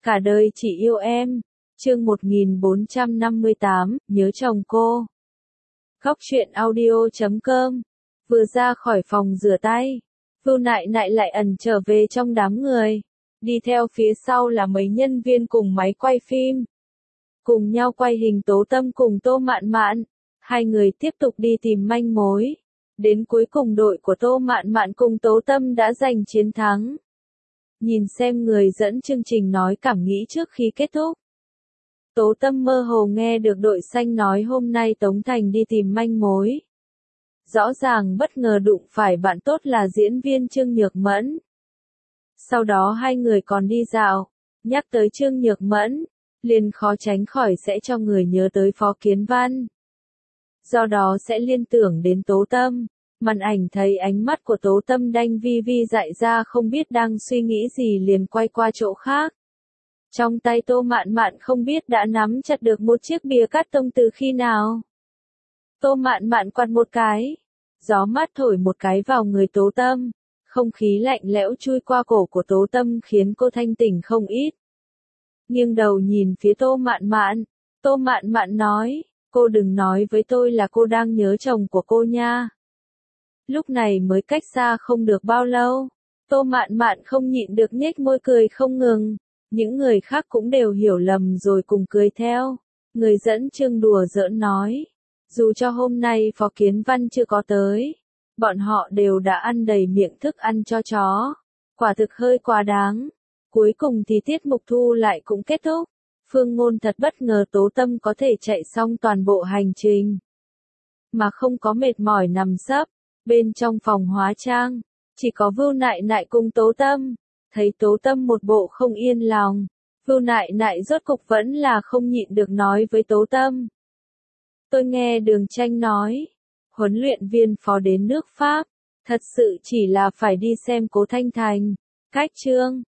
Cả đời chỉ yêu em. Chương 1458, nhớ chồng cô. Góc truyện audio.com. Vừa ra khỏi phòng rửa tay, Vưu Nại Nại lại ẩn trở về trong đám người. Đi theo phía sau là mấy nhân viên cùng máy quay phim. Cùng nhau quay hình Tố Tâm cùng Tô Mạn Mạn. Hai người tiếp tục đi tìm manh mối. Đến cuối cùng đội của Tô Mạn Mạn cùng Tố Tâm đã giành chiến thắng. Nhìn xem người dẫn chương trình nói cảm nghĩ trước khi kết thúc. Tố Tâm mơ hồ nghe được đội xanh nói hôm nay Tống Thành đi tìm manh mối. Rõ ràng bất ngờ đụng phải bạn tốt là diễn viên Trương Nhược Mẫn. Sau đó hai người còn đi dạo, nhắc tới Trương Nhược Mẫn, liền khó tránh khỏi sẽ cho người nhớ tới Phó Kiến Văn. Do đó sẽ liên tưởng đến Tố Tâm. Màn ảnh thấy ánh mắt của Tố Tâm đanh vi vi dại ra không biết đang suy nghĩ gì liền quay qua chỗ khác. Trong tay Tô Mạn Mạn không biết đã nắm chặt được một chiếc bìa cắt tông từ khi nào. Tô Mạn Mạn quạt một cái, gió mát thổi một cái vào người Tố Tâm, không khí lạnh lẽo chui qua cổ của Tố Tâm khiến cô thanh tỉnh không ít. Nghiêng đầu nhìn phía Tô Mạn Mạn, Tô Mạn Mạn nói, cô đừng nói với tôi là cô đang nhớ chồng của cô nha. Lúc này mới cách xa không được bao lâu, Tô Mạn Mạn không nhịn được nhếch môi cười không ngừng. Những người khác cũng đều hiểu lầm rồi cùng cười theo. Người dẫn chương đùa giỡn nói, dù cho hôm nay Phó Kiến Văn chưa có tới, bọn họ đều đã ăn đầy miệng thức ăn cho chó. Quả thực hơi quá đáng. Cuối cùng thì tiết mục thu lại cũng kết thúc. Phương Ngôn thật bất ngờ Tố Tâm có thể chạy xong toàn bộ hành trình mà không có mệt mỏi nằm sấp. Bên trong phòng hóa trang, chỉ có Vưu Nại Nại cùng Tố Tâm. Thấy Tố Tâm một bộ không yên lòng, Vưu Nại Nại rốt cục vẫn là không nhịn được nói với Tố Tâm. Tôi nghe Đường Tranh nói, huấn luyện viên Phó đến nước Pháp, thật sự chỉ là phải đi xem Cố Thanh Thành, Cách Trương,